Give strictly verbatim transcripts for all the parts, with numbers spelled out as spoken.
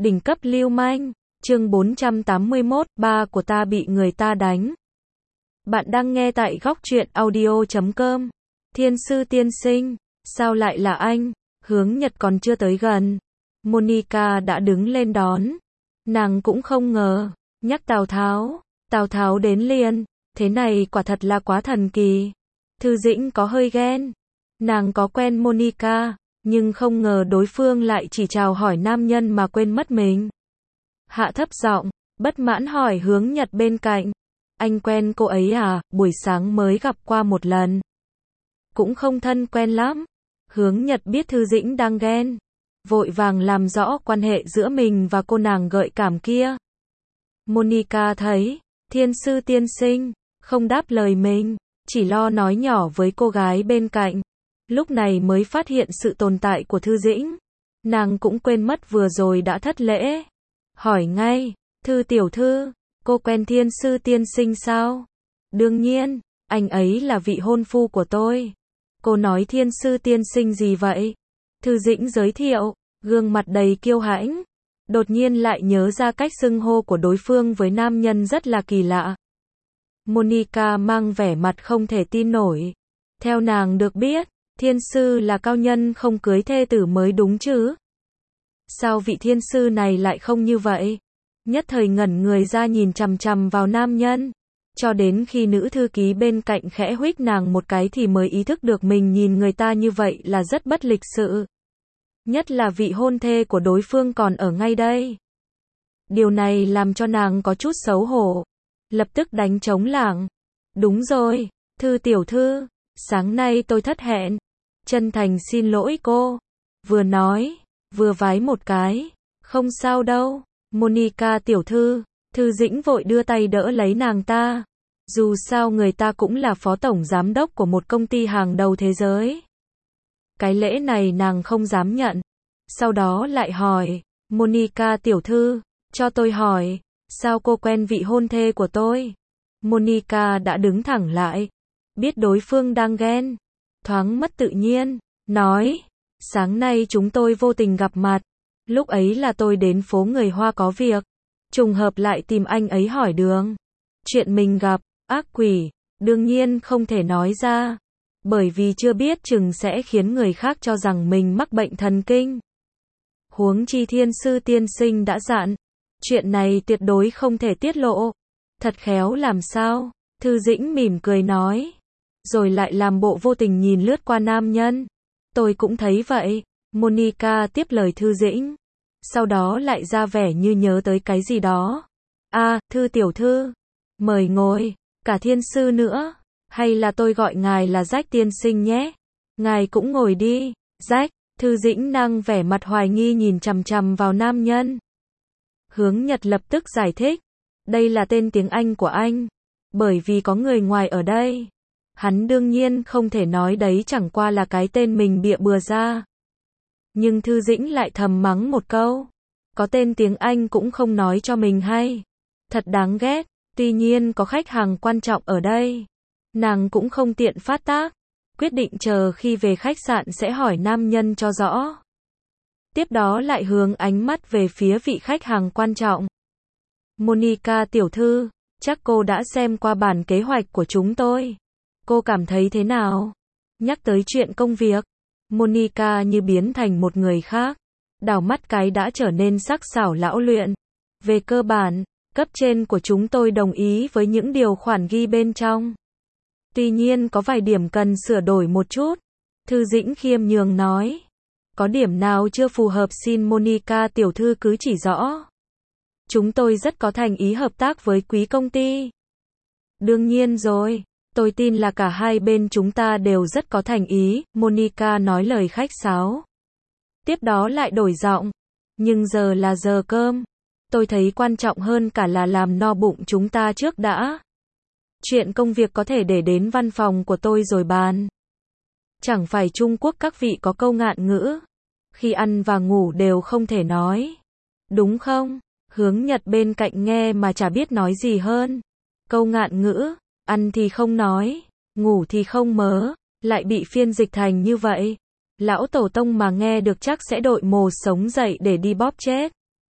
Đỉnh cấp lưu manh, chương bốn trăm tám mươi mốt, ba của ta bị người ta đánh. Bạn đang nghe tại góc truyện audio chấm com. Thiên sư tiên sinh, sao lại là anh? Hướng Nhật còn chưa tới gần. Monica đã đứng lên đón. Nàng cũng không ngờ, nhắc Tào Tháo, Tào Tháo đến liền, thế này quả thật là quá thần kỳ. Thư Dĩnh có hơi ghen. Nàng có quen Monica, nhưng không ngờ đối phương lại chỉ chào hỏi nam nhân mà quên mất mình. Hạ thấp giọng, bất mãn hỏi Hướng Nhật bên cạnh. Anh quen cô ấy à, buổi sáng mới gặp qua một lần. Cũng không thân quen lắm. Hướng Nhật biết Thư Dĩnh đang ghen. Vội vàng làm rõ quan hệ giữa mình và cô nàng gợi cảm kia. Monica thấy, thiên sư tiên sinh, không đáp lời mình, chỉ lo nói nhỏ với cô gái bên cạnh. Lúc này mới phát hiện sự tồn tại của Thư Dĩnh. Nàng cũng quên mất vừa rồi đã thất lễ. Hỏi ngay, Thư tiểu thư, cô quen thiên sư tiên sinh sao? Đương nhiên, anh ấy là vị hôn phu của tôi. Cô nói thiên sư tiên sinh gì vậy? Thư Dĩnh giới thiệu, gương mặt đầy kiêu hãnh. Đột nhiên lại nhớ ra cách xưng hô của đối phương với nam nhân rất là kỳ lạ. Monica mang vẻ mặt không thể tin nổi. Theo nàng được biết, thiên sư là cao nhân không cưới thê tử mới đúng chứ? Sao vị thiên sư này lại không như vậy? Nhất thời ngẩn người ra nhìn chằm chằm vào nam nhân. Cho đến khi nữ thư ký bên cạnh khẽ huých nàng một cái thì mới ý thức được mình nhìn người ta như vậy là rất bất lịch sự. Nhất là vị hôn thê của đối phương còn ở ngay đây. Điều này làm cho nàng có chút xấu hổ. Lập tức đánh trống lảng. Đúng rồi, Thư tiểu thư, sáng nay tôi thất hẹn. Chân thành xin lỗi cô. Vừa nói, vừa vái một cái. Không sao đâu, Monica tiểu thư. Thư Dĩnh vội đưa tay đỡ lấy nàng ta. Dù sao người ta cũng là phó tổng giám đốc của một công ty hàng đầu thế giới. Cái lễ này nàng không dám nhận. Sau đó lại hỏi, Monica tiểu thư, cho tôi hỏi, sao cô quen vị hôn thê của tôi? Monica đã đứng thẳng lại. Biết đối phương đang ghen. Thoáng mất tự nhiên. Nói, sáng nay chúng tôi vô tình gặp mặt. Lúc ấy là tôi đến phố người Hoa có việc. Trùng hợp lại tìm anh ấy hỏi đường. Chuyện mình gặp, ác quỷ, đương nhiên không thể nói ra. Bởi vì chưa biết chừng sẽ khiến người khác cho rằng mình mắc bệnh thần kinh. Huống chi thiên sư tiên sinh đã dặn. Chuyện này tuyệt đối không thể tiết lộ. Thật khéo làm sao? Thư Dĩnh mỉm cười nói. Rồi lại làm bộ vô tình nhìn lướt qua nam nhân. Tôi cũng thấy vậy. Monica tiếp lời Thư Dĩnh. Sau đó lại ra vẻ như nhớ tới cái gì đó. À, Thư tiểu thư. Mời ngồi. Cả thiên sư nữa. Hay là tôi gọi ngài là Jack tiên sinh nhé. Ngài cũng ngồi đi. Jack. Thư Dĩnh năng vẻ mặt hoài nghi nhìn chằm chằm vào nam nhân. Hướng Nhật lập tức giải thích. Đây là tên tiếng Anh của anh. Bởi vì có người ngoài ở đây. Hắn đương nhiên không thể nói đấy chẳng qua là cái tên mình bịa bừa ra. Nhưng Thư Dĩnh lại thầm mắng một câu. Có tên tiếng Anh cũng không nói cho mình hay. Thật đáng ghét. Tuy nhiên có khách hàng quan trọng ở đây. Nàng cũng không tiện phát tác. Quyết định chờ khi về khách sạn sẽ hỏi nam nhân cho rõ. Tiếp đó lại hướng ánh mắt về phía vị khách hàng quan trọng. Monica tiểu thư, chắc cô đã xem qua bản kế hoạch của chúng tôi. Cô cảm thấy thế nào? Nhắc tới chuyện công việc, Monica như biến thành một người khác. Đảo mắt cái đã trở nên sắc sảo lão luyện. Về cơ bản, cấp trên của chúng tôi đồng ý với những điều khoản ghi bên trong. Tuy nhiên có vài điểm cần sửa đổi một chút. Thư Dĩnh khiêm nhường nói. Có điểm nào chưa phù hợp xin Monica tiểu thư cứ chỉ rõ. Chúng tôi rất có thành ý hợp tác với quý công ty. Đương nhiên rồi, tôi tin là cả hai bên chúng ta đều rất có thành ý, Monica nói lời khách sáo. Tiếp đó lại đổi giọng. Nhưng giờ là giờ cơm. Tôi thấy quan trọng hơn cả là làm no bụng chúng ta trước đã. Chuyện công việc có thể để đến văn phòng của tôi rồi bàn. Chẳng phải Trung Quốc các vị có câu ngạn ngữ. Khi ăn và ngủ đều không thể nói. Đúng không? Hướng Nhật bên cạnh nghe mà chả biết nói gì hơn. Câu ngạn ngữ, ăn thì không nói, ngủ thì không mớ, lại bị phiên dịch thành như vậy. Lão tổ tông mà nghe được chắc sẽ đội mồ sống dậy để đi bóp chết.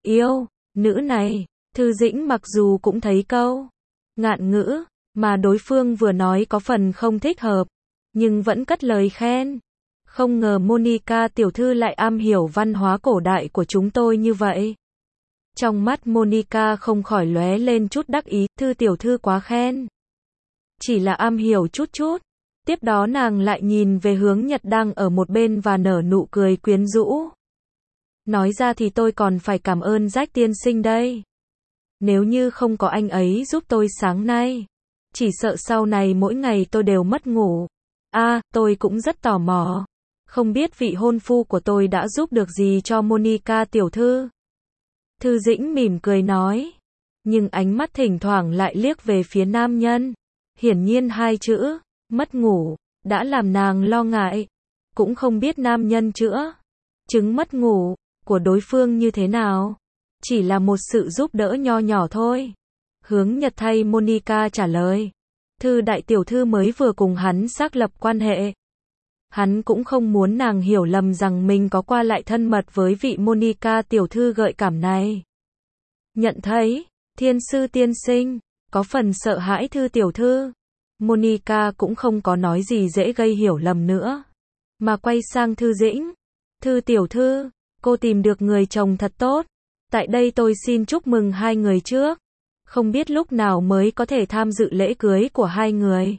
Yêu, nữ này, Thư Dĩnh mặc dù cũng thấy câu ngạn ngữ mà đối phương vừa nói có phần không thích hợp, nhưng vẫn cất lời khen. Không ngờ Monica tiểu thư lại am hiểu văn hóa cổ đại của chúng tôi như vậy. Trong mắt Monica không khỏi lóe lên chút đắc ý, Thư tiểu thư quá khen. Chỉ là am hiểu chút chút. Tiếp đó nàng lại nhìn về Hướng Nhật đang ở một bên và nở nụ cười quyến rũ. Nói ra thì tôi còn phải cảm ơn Jack tiên sinh đây. Nếu như không có anh ấy giúp tôi sáng nay, chỉ sợ sau này mỗi ngày tôi đều mất ngủ. À, tôi cũng rất tò mò. Không biết vị hôn phu của tôi đã giúp được gì cho Monica tiểu thư. Thư Dĩnh mỉm cười nói. Nhưng ánh mắt thỉnh thoảng lại liếc về phía nam nhân. Hiển nhiên hai chữ, mất ngủ, đã làm nàng lo ngại. Cũng không biết nam nhân chữa chứng mất ngủ của đối phương như thế nào. Chỉ là một sự giúp đỡ nho nhỏ thôi. Hướng Nhật thay Monica trả lời. Thư đại tiểu thư mới vừa cùng hắn xác lập quan hệ. Hắn cũng không muốn nàng hiểu lầm rằng mình có qua lại thân mật với vị Monica tiểu thư gợi cảm này. Nhận thấy, thiên sư tiên sinh, có phần sợ hãi Thư tiểu thư. Monica cũng không có nói gì dễ gây hiểu lầm nữa. Mà quay sang Thư Dĩnh. Thư tiểu thư, cô tìm được người chồng thật tốt. Tại đây tôi xin chúc mừng hai người trước. Không biết lúc nào mới có thể tham dự lễ cưới của hai người.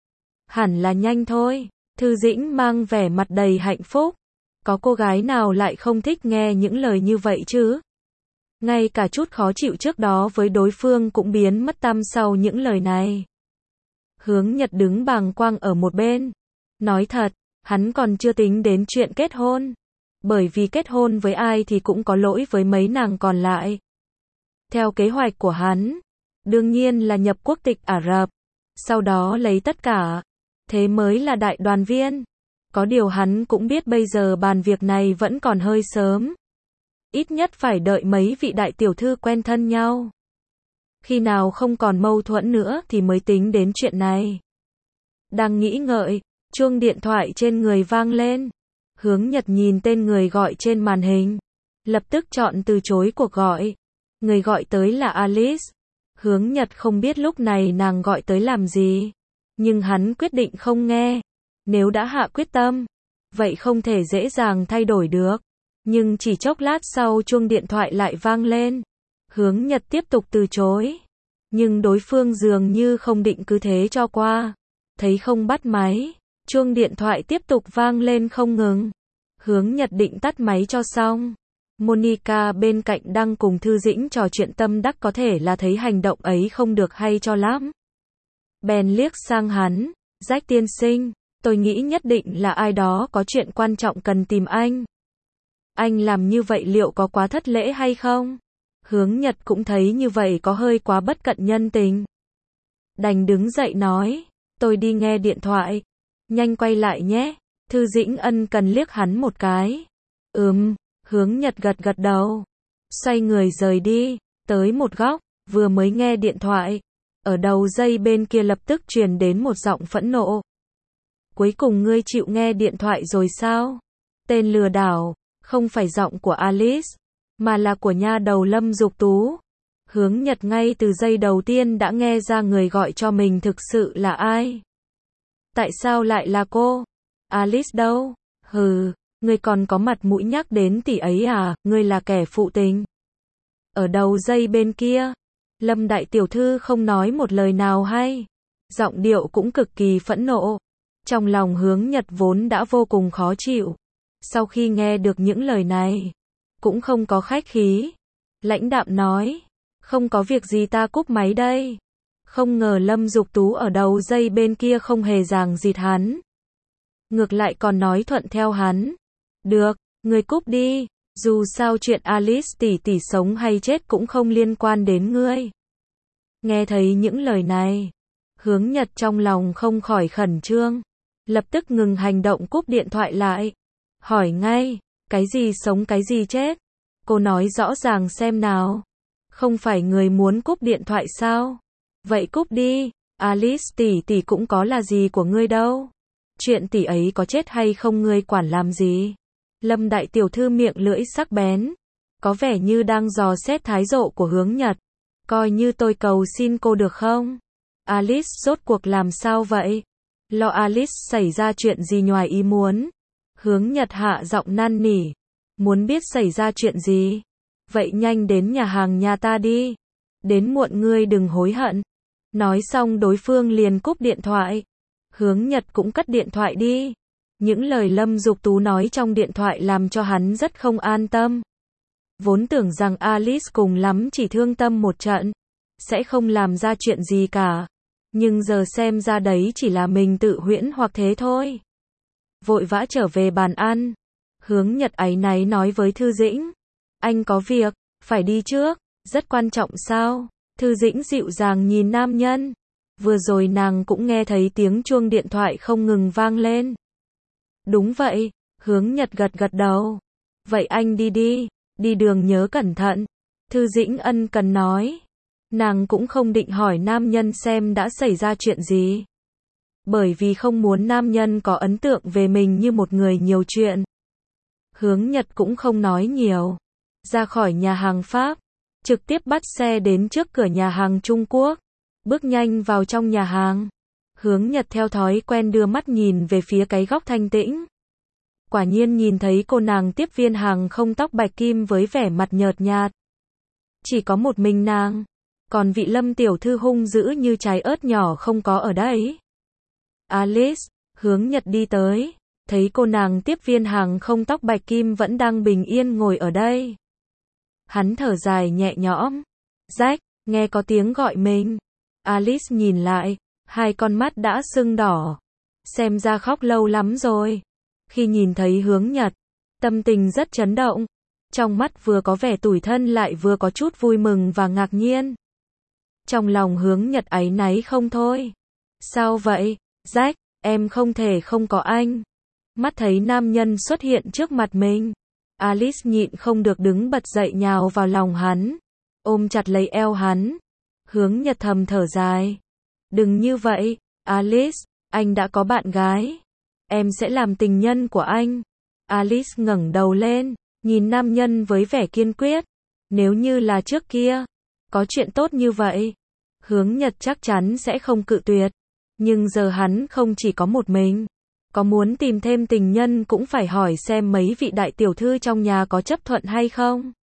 Hẳn là nhanh thôi. Thư Dĩnh mang vẻ mặt đầy hạnh phúc. Có cô gái nào lại không thích nghe những lời như vậy chứ? Ngay cả chút khó chịu trước đó với đối phương cũng biến mất tăm sau những lời này. Hướng Nhật đứng bàng quang ở một bên. Nói thật, hắn còn chưa tính đến chuyện kết hôn. Bởi vì kết hôn với ai thì cũng có lỗi với mấy nàng còn lại. Theo kế hoạch của hắn, đương nhiên là nhập quốc tịch Ả Rập. Sau đó lấy tất cả. Thế mới là đại đoàn viên. Có điều hắn cũng biết bây giờ bàn việc này vẫn còn hơi sớm. Ít nhất phải đợi mấy vị đại tiểu thư quen thân nhau. Khi nào không còn mâu thuẫn nữa thì mới tính đến chuyện này. Đang nghĩ ngợi, chuông điện thoại trên người vang lên. Hướng Nhật nhìn tên người gọi trên màn hình. Lập tức chọn từ chối cuộc gọi. Người gọi tới là Alice. Hướng Nhật không biết lúc này nàng gọi tới làm gì. Nhưng hắn quyết định không nghe. Nếu đã hạ quyết tâm, vậy không thể dễ dàng thay đổi được. Nhưng chỉ chốc lát sau chuông điện thoại lại vang lên. Hướng Nhật tiếp tục từ chối. Nhưng đối phương dường như không định cứ thế cho qua. Thấy không bắt máy, chuông điện thoại tiếp tục vang lên không ngừng. Hướng Nhật định tắt máy cho xong. Monica bên cạnh đang cùng Thư Dĩnh trò chuyện tâm đắc có thể là thấy hành động ấy không được hay cho lắm. Bèn liếc sang hắn. Jack tiên sinh, tôi nghĩ nhất định là ai đó có chuyện quan trọng cần tìm anh. Anh làm như vậy liệu có quá thất lễ hay không? Hướng Nhật cũng thấy như vậy có hơi quá bất cận nhân tình. Đành đứng dậy nói, tôi đi nghe điện thoại. Nhanh quay lại nhé. Thư Dĩnh ân cần liếc hắn một cái. Ừm, Hướng Nhật gật gật đầu. Xoay người rời đi, tới một góc, vừa mới nghe điện thoại. Ở đầu dây bên kia lập tức truyền đến một giọng phẫn nộ. Cuối cùng ngươi chịu nghe điện thoại rồi sao? Tên lừa đảo, không phải giọng của Alice, mà là của nha đầu Lâm Dục Tú. Hướng Nhật ngay từ giây đầu tiên đã nghe ra người gọi cho mình thực sự là ai. Tại sao lại là cô? Alice đâu? Hừ, ngươi còn có mặt mũi nhắc đến tỷ ấy à, ngươi là kẻ phụ tình. Ở đầu dây bên kia, Lâm đại tiểu thư không nói một lời nào hay. Giọng điệu cũng cực kỳ phẫn nộ. Trong lòng Hướng Nhật vốn đã vô cùng khó chịu. Sau khi nghe được những lời này, cũng không có khách khí. Lãnh đạm nói, không có việc gì ta cúp máy đây. Không ngờ Lâm Dục Tú ở đầu dây bên kia không hề ràng dịt hắn. Ngược lại còn nói thuận theo hắn. Được, ngươi cúp đi. Dù sao chuyện Alice tỷ tỷ sống hay chết cũng không liên quan đến ngươi. Nghe thấy những lời này, Hướng Nhật trong lòng không khỏi khẩn trương. Lập tức ngừng hành động cúp điện thoại lại. Hỏi ngay, cái gì sống cái gì chết? Cô nói rõ ràng xem nào. Không phải người muốn cúp điện thoại sao? Vậy cúp đi, Alice tỷ tỷ cũng có là gì của ngươi đâu. Chuyện tỷ ấy có chết hay không ngươi quản làm gì? Lâm đại tiểu thư miệng lưỡi sắc bén. có vẻ như đang dò xét thái độ của Hướng Nhật. Coi như tôi cầu xin cô được không? Alice rốt cuộc làm sao vậy? Lo Alice xảy ra chuyện gì ngoài ý muốn? Hướng Nhật hạ giọng năn nỉ. Muốn biết xảy ra chuyện gì? Vậy nhanh đến nhà hàng nhà ta đi. Đến muộn ngươi đừng hối hận. Nói xong đối phương liền cúp điện thoại. Hướng Nhật cũng cất điện thoại đi. Những lời Lâm Dục Tú nói trong điện thoại làm cho hắn rất không an tâm. Vốn tưởng rằng Alice cùng lắm chỉ thương tâm một trận, sẽ không làm ra chuyện gì cả. Nhưng giờ xem ra đấy chỉ là mình tự huyễn hoặc thế thôi. Vội vã trở về bàn ăn. Hướng Nhật áy náy nói với Thư Dĩnh. Anh có việc, phải đi trước, rất quan trọng sao? Thư Dĩnh dịu dàng nhìn nam nhân. Vừa rồi nàng cũng nghe thấy tiếng chuông điện thoại không ngừng vang lên. Đúng vậy, Hướng Nhật gật gật đầu. Vậy anh đi đi, đi đường nhớ cẩn thận. Thư Dĩnh ân cần nói. Nàng cũng không định hỏi nam nhân xem đã xảy ra chuyện gì. Bởi vì không muốn nam nhân có ấn tượng về mình như một người nhiều chuyện. Hướng Nhật cũng không nói nhiều. Ra khỏi nhà hàng Pháp, trực tiếp bắt xe đến trước cửa nhà hàng Trung Quốc. Bước nhanh vào trong nhà hàng. Hướng Nhật theo thói quen đưa mắt nhìn về phía cái góc thanh tĩnh. Quả nhiên nhìn thấy cô nàng tiếp viên hàng không tóc bạch kim với vẻ mặt nhợt nhạt. Chỉ có một mình nàng. Còn vị Lâm tiểu thư hung dữ như trái ớt nhỏ không có ở đây. Alice, Hướng Nhật đi tới. Thấy cô nàng tiếp viên hàng không tóc bạch kim vẫn đang bình yên ngồi ở đây. Hắn thở dài nhẹ nhõm. Jack, nghe có tiếng gọi mình. Alice nhìn lại, hai con mắt đã sưng đỏ. Xem ra khóc lâu lắm rồi. Khi nhìn thấy Hướng Nhật, tâm tình rất chấn động. Trong mắt vừa có vẻ tủi thân lại vừa có chút vui mừng và ngạc nhiên. Trong lòng Hướng Nhật áy náy không thôi. Sao vậy, Jack, em không thể không có anh. Mắt thấy nam nhân xuất hiện trước mặt mình. Alice nhịn không được đứng bật dậy nhào vào lòng hắn. Ôm chặt lấy eo hắn. Hướng Nhật thầm thở dài. Đừng như vậy, Alice, anh đã có bạn gái. Em sẽ làm tình nhân của anh. Alice ngẩng đầu lên, nhìn nam nhân với vẻ kiên quyết. Nếu như là trước kia, có chuyện tốt như vậy, Hướng Nhật chắc chắn sẽ không cự tuyệt. Nhưng giờ hắn không chỉ có một mình. Có muốn tìm thêm tình nhân cũng phải hỏi xem mấy vị đại tiểu thư trong nhà có chấp thuận hay không.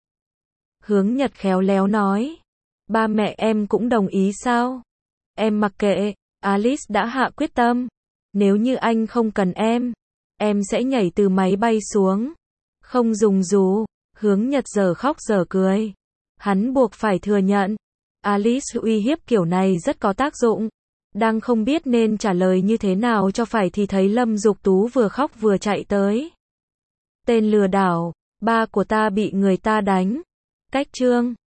Hướng Nhật khéo léo nói. Ba mẹ em cũng đồng ý sao? Em mặc kệ, Alice đã hạ quyết tâm. Nếu như anh không cần em, em sẽ nhảy từ máy bay xuống. Không dùng dù. Hướng Nhật giờ khóc giờ cười. Hắn buộc phải thừa nhận. Alice uy hiếp kiểu này rất có tác dụng. Đang không biết nên trả lời như thế nào cho phải thì thấy Lâm Dục Tú vừa khóc vừa chạy tới. Tên lừa đảo, ba của ta bị người ta đánh. Cách chương